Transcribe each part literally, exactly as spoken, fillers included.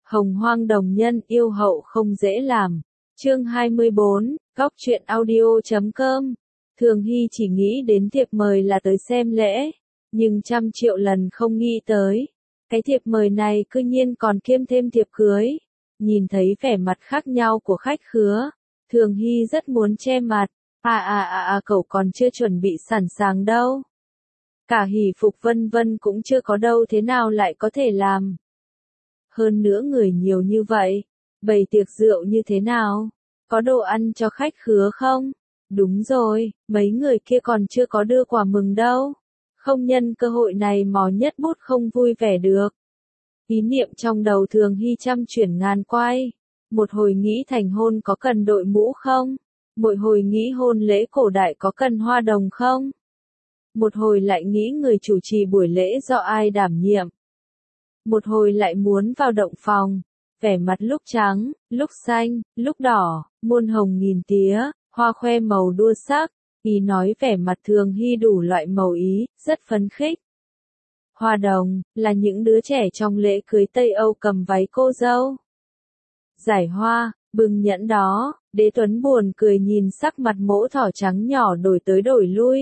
Hồng Hoang Đồng Nhân yêu hậu không dễ làm. Chương hai mươi bốn, Góc truyện audio chấm com. Thường Hy chỉ nghĩ đến thiệp mời là tới xem lễ, nhưng trăm triệu lần không nghĩ tới. Cái thiệp mời này cư nhiên còn kiêm thêm thiệp cưới. Nhìn thấy vẻ mặt khác nhau của khách khứa, Thường Hy rất muốn che mặt. À à à à cậu còn chưa chuẩn bị sẵn sàng đâu. Cả hỷ phục vân vân cũng chưa có đâu, thế nào lại có thể làm. Hơn nữa người nhiều như vậy, bày tiệc rượu như thế nào? Có đồ ăn cho khách khứa không? Đúng rồi, mấy người kia còn chưa có đưa quà mừng đâu. Không nhân cơ hội này mò nhất bút không vui vẻ được. Ý niệm trong đầu Thường Hy trăm chuyển ngàn quay. Một hồi nghĩ thành hôn có cần đội mũ không? Một hồi nghĩ hôn lễ cổ đại có cần hoa đồng không? Một hồi lại nghĩ người chủ trì buổi lễ do ai đảm nhiệm. Một hồi lại muốn vào động phòng, vẻ mặt lúc trắng, lúc xanh, lúc đỏ, muôn hồng nghìn tía, hoa khoe màu đua sắc, ý nói vẻ mặt Thường Hy đủ loại màu ý, rất phấn khích. Hoa đồng, là những đứa trẻ trong lễ cưới Tây Âu cầm váy cô dâu. Giải hoa, bưng nhẫn đó, Đế Tuấn buồn cười nhìn sắc mặt mỗ thỏ trắng nhỏ đổi tới đổi lui.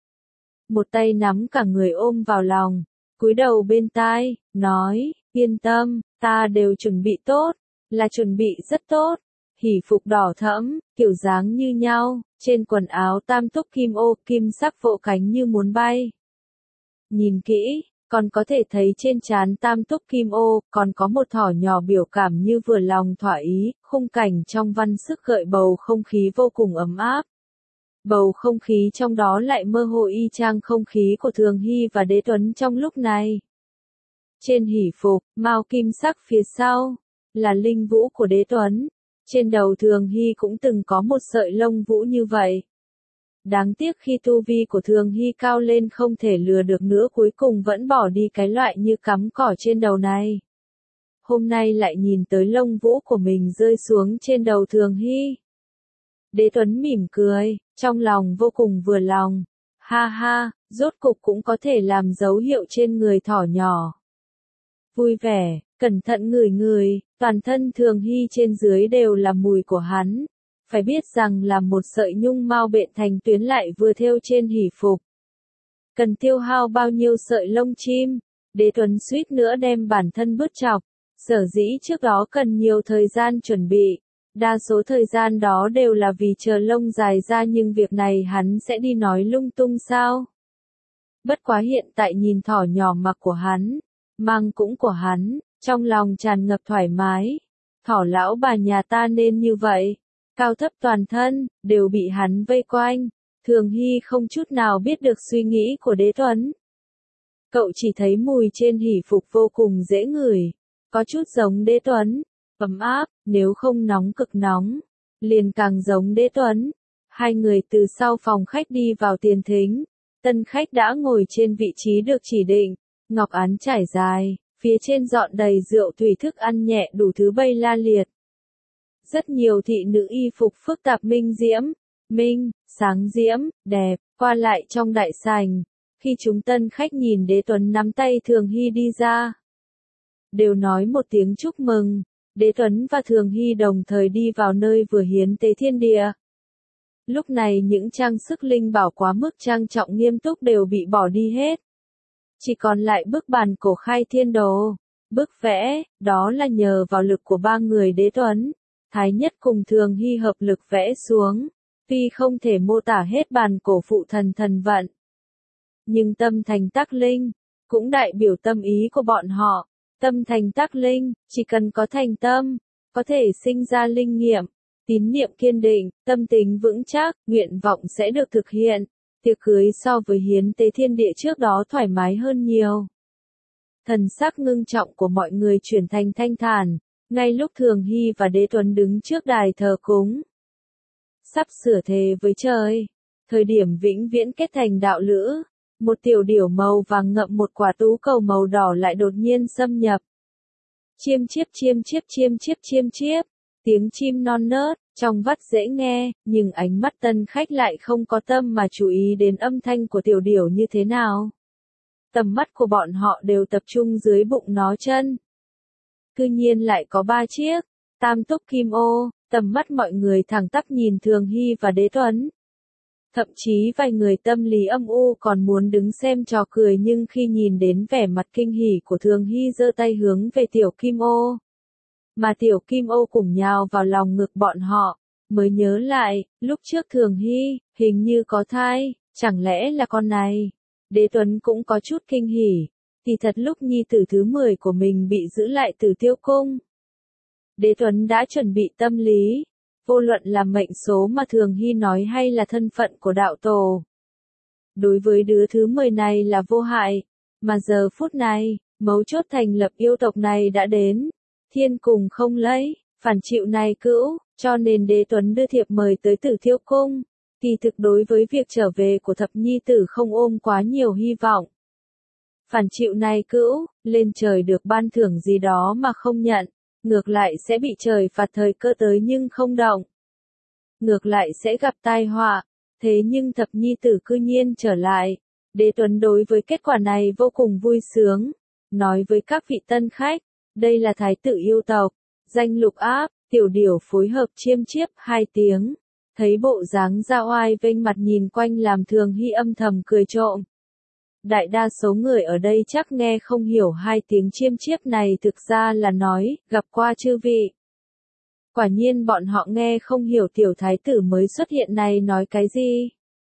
Một tay nắm cả người ôm vào lòng, cúi đầu bên tai, nói, yên tâm, ta đều chuẩn bị tốt, là chuẩn bị rất tốt. Hỷ phục đỏ thẫm, kiểu dáng như nhau, trên quần áo tam túc kim ô, kim sắc vỗ cánh như muốn bay. Nhìn kỹ, còn có thể thấy trên trán tam túc kim ô, còn có một thỏ nhỏ biểu cảm như vừa lòng thỏa ý, khung cảnh trong văn sức gợi bầu không khí vô cùng ấm áp. Bầu không khí trong đó lại mơ hồ y chang không khí của Thường Hy và Đế Tuấn trong lúc này. Trên hỷ phục, mao kim sắc phía sau, là linh vũ của Đế Tuấn. Trên đầu Thường Hy cũng từng có một sợi lông vũ như vậy. Đáng tiếc khi tu vi của Thường Hy cao lên không thể lừa được nữa, cuối cùng vẫn bỏ đi cái loại như cắm cỏ trên đầu này. Hôm nay lại nhìn tới lông vũ của mình rơi xuống trên đầu Thường Hy. Đế Tuấn mỉm cười, trong lòng vô cùng vừa lòng. Ha ha, rốt cục cũng có thể làm dấu hiệu trên người thỏ nhỏ. Vui vẻ, cẩn thận ngửi ngửi, toàn thân Thường Hy trên dưới đều là mùi của hắn. Phải biết rằng là một sợi nhung mao bện thành tuyến lại vừa thêu trên hỷ phục. Cần tiêu hao bao nhiêu sợi lông chim, Đế Tuấn suýt nữa đem bản thân bứt chọc. Sở dĩ trước đó cần nhiều thời gian chuẩn bị. Đa số thời gian đó đều là vì chờ lông dài ra, nhưng việc này hắn sẽ đi nói lung tung sao? Bất quá hiện tại nhìn thỏ nhỏ mặc của hắn, mang cũng của hắn, trong lòng tràn ngập thoải mái. Thỏ lão bà nhà ta nên như vậy, cao thấp toàn thân, đều bị hắn vây quanh. Thường Hy không chút nào biết được suy nghĩ của Đế Tuấn. Cậu chỉ thấy mùi trên hỷ phục vô cùng dễ ngửi, có chút giống Đế Tuấn. Ấm áp, nếu không nóng cực nóng, liền càng giống Đế Tuấn. Hai người từ sau phòng khách đi vào tiền thính. Tân khách đã ngồi trên vị trí được chỉ định, ngọc án trải dài, phía trên dọn đầy rượu thủy, thức ăn nhẹ đủ thứ bày la liệt. Rất nhiều thị nữ y phục phức tạp minh diễm, minh, sáng diễm, đẹp, qua lại trong đại sảnh. Khi chúng tân khách nhìn Đế Tuấn nắm tay Thường Hy đi ra, đều nói một tiếng chúc mừng. Đế Tuấn và Thường Hy đồng thời đi vào nơi vừa hiến tế thiên địa. Lúc này những trang sức linh bảo quá mức trang trọng nghiêm túc đều bị bỏ đi hết. Chỉ còn lại bức bàn cổ khai thiên đồ. Bức vẽ, đó là nhờ vào lực của ba người Đế Tuấn, Thái Nhất cùng Thường Hy hợp lực vẽ xuống. Tuy không thể mô tả hết bàn cổ phụ thần thần vận, nhưng tâm thành tác linh, cũng đại biểu tâm ý của bọn họ. Tâm thành tác linh, chỉ cần có thành tâm, có thể sinh ra linh nghiệm, tín niệm kiên định, tâm tính vững chắc, nguyện vọng sẽ được thực hiện. Tiệc cưới so với hiến tế thiên địa trước đó thoải mái hơn nhiều. Thần sắc ngưng trọng của mọi người chuyển thành thanh thản, ngay lúc Thường Hy và Đế Tuấn đứng trước đài thờ cúng. Sắp sửa thề với trời, thời điểm vĩnh viễn kết thành đạo lữ. Một tiểu điểu màu vàng ngậm một quả tú cầu màu đỏ lại đột nhiên xâm nhập. Chiêm chiếp chiêm chiếp chiêm chiếp chiêm chiếp, tiếng chim non nớt, trong vắt dễ nghe, nhưng ánh mắt tân khách lại không có tâm mà chú ý đến âm thanh của tiểu điểu như thế nào. Tầm mắt của bọn họ đều tập trung dưới bụng nó chân. cư nhiên lại có ba chiếc. Tam túc kim ô, tầm mắt mọi người thẳng tắp nhìn Thường Hy và Đế Tuấn. Thậm chí vài người tâm lý âm u còn muốn đứng xem trò cười, nhưng khi nhìn đến vẻ mặt kinh hỉ của Thường Hy giơ tay hướng về tiểu kim ô, mà tiểu kim ô cùng nhào vào lòng ngực bọn họ, mới nhớ lại, lúc trước Thường Hy, hình như có thai, chẳng lẽ là con này. Đế Tuấn cũng có chút kinh hỉ, thì thật lúc nhi tử thứ mười của mình bị giữ lại Tử Tiêu Cung. Đế Tuấn đã chuẩn bị tâm lý, vô luận là mệnh số mà Thường Hy nói hay là thân phận của đạo tổ. Đối với đứa thứ mười này là vô hại, mà giờ phút này, mấu chốt thành lập yêu tộc này đã đến. Thiên cùng không lấy, phản chịu này cữu, cho nên Đế Tuấn đưa thiệp mời tới Tử Tiêu Cung. Kỳ thực đối với việc trở về của thập nhi tử không ôm quá nhiều hy vọng. Phản chịu này cữu, lên trời được ban thưởng gì đó mà không nhận, ngược lại sẽ bị trời phạt thời cơ tới nhưng không động. Ngược lại sẽ gặp tai họa, thế nhưng thập nhi tử cư nhiên trở lại. Đế Tuấn đối với kết quả này vô cùng vui sướng, nói với các vị tân khách, đây là thái tử yêu tộc, danh Lục Áp, tiểu điểu phối hợp chiêm chiếp hai tiếng. Thấy bộ dáng ra oai vênh mặt nhìn quanh làm Thường Hy âm thầm cười trộm. Đại đa số người ở đây chắc nghe không hiểu hai tiếng chiêm chiếp này thực ra là nói, gặp qua chư vị. Quả nhiên bọn họ nghe không hiểu tiểu thái tử mới xuất hiện này nói cái gì.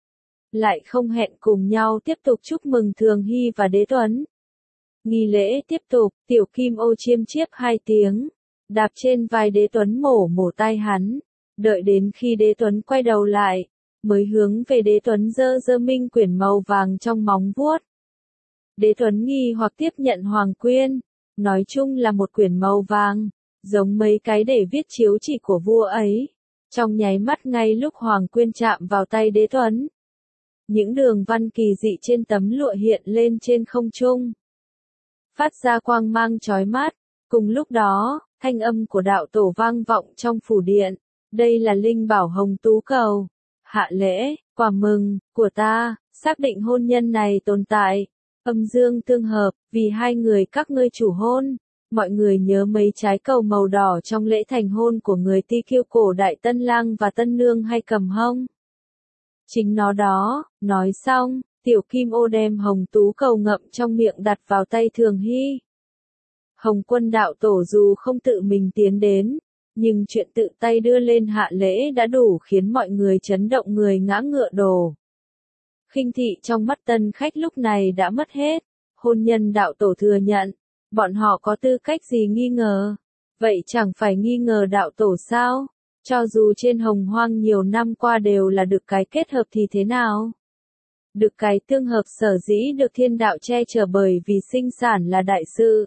Lại không hẹn cùng nhau tiếp tục chúc mừng Thường Hy và Đế Tuấn. Nghi lễ tiếp tục, tiểu kim ô chiêm chiếp hai tiếng, đạp trên vai Đế Tuấn mổ mổ tay hắn. Đợi đến khi Đế Tuấn quay đầu lại, mới hướng về Đế Tuấn giơ giơ minh quyển màu vàng trong móng vuốt. Đế Tuấn nghi hoặc tiếp nhận hoàng quyên, nói chung là một quyển màu vàng, giống mấy cái để viết chiếu chỉ của vua ấy. Trong nháy mắt ngay lúc hoàng quyên chạm vào tay Đế Tuấn, những đường văn kỳ dị trên tấm lụa hiện lên trên không trung, phát ra quang mang chói mắt. Cùng lúc đó, thanh âm của đạo tổ vang vọng trong phủ điện. Đây là linh bảo hồng tú cầu. Hạ lễ, quả mừng, của ta, xác định hôn nhân này tồn tại. Âm dương tương hợp, vì hai người các ngươi chủ hôn. Mọi người nhớ mấy trái cầu màu đỏ trong lễ thành hôn của người Ti Kiêu cổ đại Tân Lang và Tân Nương hay cầm hông? Chính nó đó, nói xong, tiểu kim ô đem hồng tú cầu ngậm trong miệng đặt vào tay Thường Hy. Hồng Quân đạo tổ dù không tự mình tiến đến, nhưng chuyện tự tay đưa lên hạ lễ đã đủ khiến mọi người chấn động người ngã ngựa đổ. Khinh thị trong mắt tân khách lúc này đã mất hết, hôn nhân đạo tổ thừa nhận, bọn họ có tư cách gì nghi ngờ, vậy chẳng phải nghi ngờ đạo tổ sao, cho dù trên hồng hoang nhiều năm qua đều là được cái kết hợp thì thế nào? Được cái tương hợp sở dĩ được thiên đạo che chở bởi vì sinh sản là đại sự.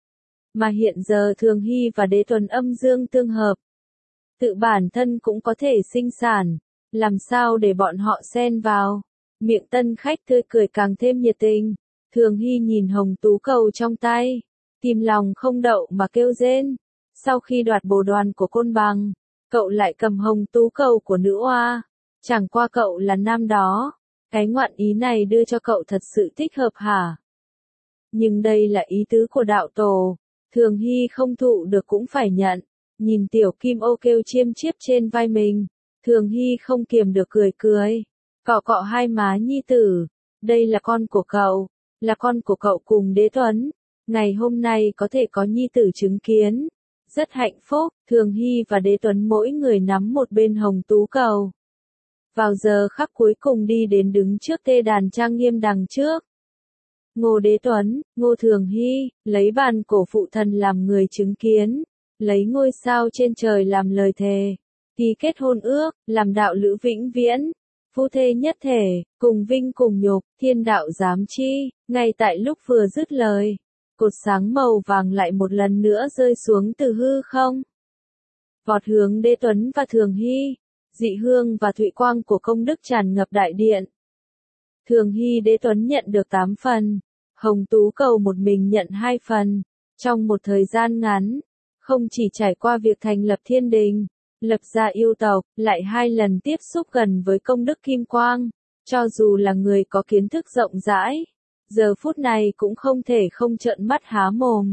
Mà hiện giờ Thường Hy và Đế Tuấn âm dương tương hợp. Tự bản thân cũng có thể sinh sản, làm sao để bọn họ xen vào. Miệng tân khách tươi cười càng thêm nhiệt tình. Thường Hy nhìn hồng tú cầu trong tay, kìm lòng không đậu mà kêu rên. Sau khi đoạt bồ đoàn của Côn Bằng, cậu lại cầm hồng tú cầu của nữ oa. Chẳng qua cậu là nam đó. Cái ngoạn ý này đưa cho cậu thật sự thích hợp hả? Nhưng đây là ý tứ của đạo tổ. Thường Hy không thụ được cũng phải nhận. Nhìn tiểu kim ô kêu chiêm chiếp trên vai mình, Thường Hy không kiềm được cười cười. Cọ cọ hai má nhi tử. Đây là con của cậu. Là con của cậu cùng Đế Tuấn. Ngày hôm nay có thể có nhi tử chứng kiến. Rất hạnh phúc. Thường Hy và Đế Tuấn mỗi người nắm một bên hồng tú cầu. Vào giờ khắc cuối cùng đi đến đứng trước tê đàn trang nghiêm đằng trước. Ngô Đế Tuấn, Ngô Thường Hy, lấy bàn cổ phụ thần làm người chứng kiến, lấy ngôi sao trên trời làm lời thề, ký kết hôn ước, làm đạo lữ vĩnh viễn, phu thê nhất thể, cùng vinh cùng nhục, thiên đạo giám chi. Ngay tại lúc vừa dứt lời, cột sáng màu vàng lại một lần nữa rơi xuống từ hư không. Vọt hướng Đế Tuấn và Thường Hy, dị hương và thụy quang của công đức tràn ngập đại điện. Thường Hy Đế Tuấn nhận được tám phần. Hồng tú cầu một mình nhận hai phần. Trong một thời gian ngắn, không chỉ trải qua việc thành lập thiên đình, lập ra yêu tộc, lại hai lần tiếp xúc gần với công đức kim quang. Cho dù là người có kiến thức rộng rãi, giờ phút này cũng không thể không trợn mắt há mồm.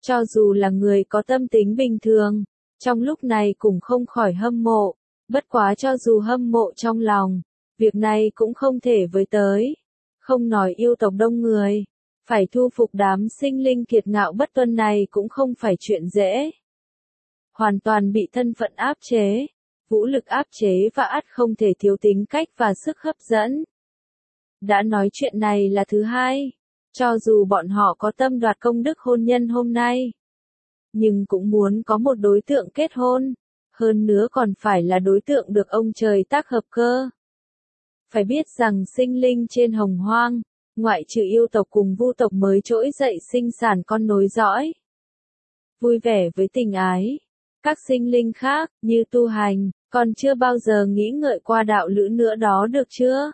Cho dù là người có tâm tính bình thường, trong lúc này cũng không khỏi hâm mộ, bất quá cho dù hâm mộ trong lòng, việc này cũng không thể với tới. Không nói yêu tộc đông người, phải thu phục đám sinh linh kiệt ngạo bất tuân này cũng không phải chuyện dễ. Hoàn toàn bị thân phận áp chế, vũ lực áp chế và ắt không thể thiếu tính cách và sức hấp dẫn. Đã nói chuyện này là thứ hai, cho dù bọn họ có tâm đoạt công đức hôn nhân hôm nay, nhưng cũng muốn có một đối tượng kết hôn, hơn nữa còn phải là đối tượng được ông trời tác hợp cơ. Phải biết rằng sinh linh trên hồng hoang, ngoại trừ yêu tộc cùng vu tộc mới trỗi dậy sinh sản con nối dõi. Vui vẻ với tình ái, các sinh linh khác, như tu hành, còn chưa bao giờ nghĩ ngợi qua đạo lữ nữa đó được chưa?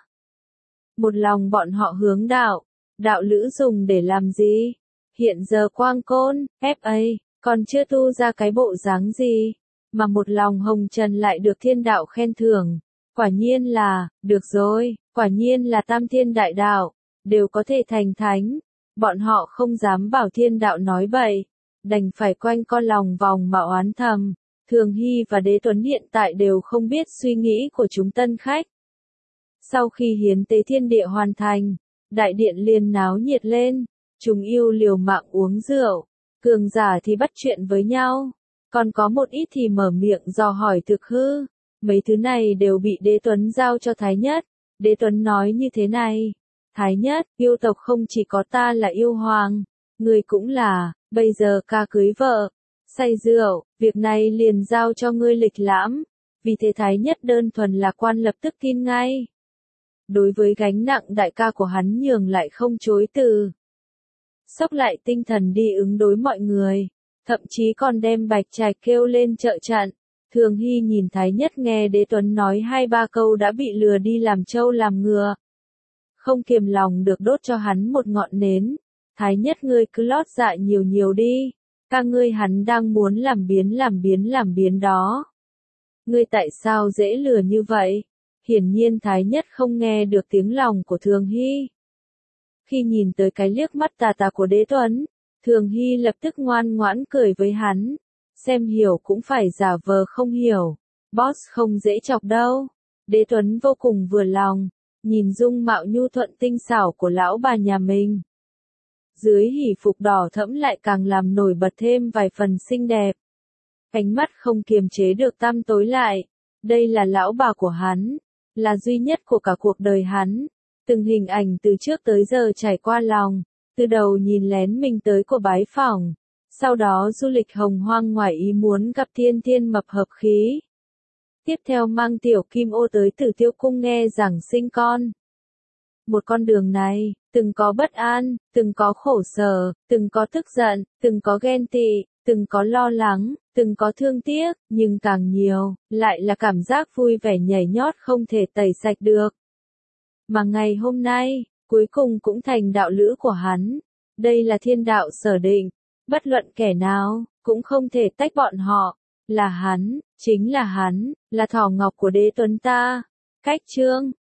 Một lòng bọn họ hướng đạo, đạo lữ dùng để làm gì? Hiện giờ quang côn, ép a, còn chưa tu ra cái bộ dáng gì, mà một lòng hồng trần lại được thiên đạo khen thưởng. Quả nhiên là, được rồi, quả nhiên là tam thiên đại đạo, đều có thể thành thánh. Bọn họ không dám bảo thiên đạo nói bậy, đành phải quanh co lòng vòng mà oán thầm. Thường Hy và Đế Tuấn hiện tại đều không biết suy nghĩ của chúng tân khách. Sau khi hiến tế thiên địa hoàn thành, đại điện liền náo nhiệt lên, chúng yêu liều mạng uống rượu, cường giả thì bắt chuyện với nhau, còn có một ít thì mở miệng dò hỏi thực hư. Mấy thứ này đều bị Đế Tuấn giao cho Thái Nhất. Đế Tuấn nói như thế này, Thái Nhất, yêu tộc không chỉ có ta là yêu hoàng, người cũng là, bây giờ ca cưới vợ, say rượu, việc này liền giao cho ngươi lịch lãm, vì thế Thái Nhất đơn thuần là quan lập tức tin ngay. Đối với gánh nặng đại ca của hắn nhường lại không chối từ. Sốc lại tinh thần đi ứng đối mọi người, thậm chí còn đem Bạch Trạch kêu lên trợ trận. Thường Hy nhìn Thái Nhất nghe Đế Tuấn nói hai ba câu đã bị lừa đi làm trâu làm ngựa. Không kiềm lòng được đốt cho hắn một ngọn nến. Thái Nhất ngươi cứ lót dạ nhiều nhiều đi. Ca ngươi hắn đang muốn làm biến làm biến làm biến đó. Ngươi tại sao dễ lừa như vậy? Hiển nhiên Thái Nhất không nghe được tiếng lòng của Thường Hy. Khi nhìn tới cái liếc mắt tà tà của Đế Tuấn, Thường Hy lập tức ngoan ngoãn cười với hắn. Xem hiểu cũng phải giả vờ không hiểu. Boss không dễ chọc đâu. Đế Tuấn vô cùng vừa lòng, nhìn dung mạo nhu thuận tinh xảo của lão bà nhà mình. Dưới hỉ phục đỏ thẫm lại càng làm nổi bật thêm vài phần xinh đẹp. Ánh mắt không kiềm chế được tăm tối lại. Đây là lão bà của hắn, là duy nhất của cả cuộc đời hắn. Từng hình ảnh từ trước tới giờ trải qua lòng, từ đầu nhìn lén mình tới của bái phỏng. Sau đó du lịch hồng hoang ngoài ý muốn gặp thiên thiên mập hợp khí. Tiếp theo mang tiểu kim ô tới Tử Tiêu Cung nghe giảng sinh con. Một con đường này, từng có bất an, từng có khổ sở, từng có tức giận, từng có ghen tị, từng có lo lắng, từng có thương tiếc, nhưng càng nhiều, lại là cảm giác vui vẻ nhảy nhót không thể tẩy sạch được. Mà ngày hôm nay, cuối cùng cũng thành đạo lữ của hắn. Đây là thiên đạo sở định. Bất luận kẻ nào, cũng không thể tách bọn họ. Là hắn, chính là hắn, là thỏ ngọc của Đế Tuấn ta. Cách chương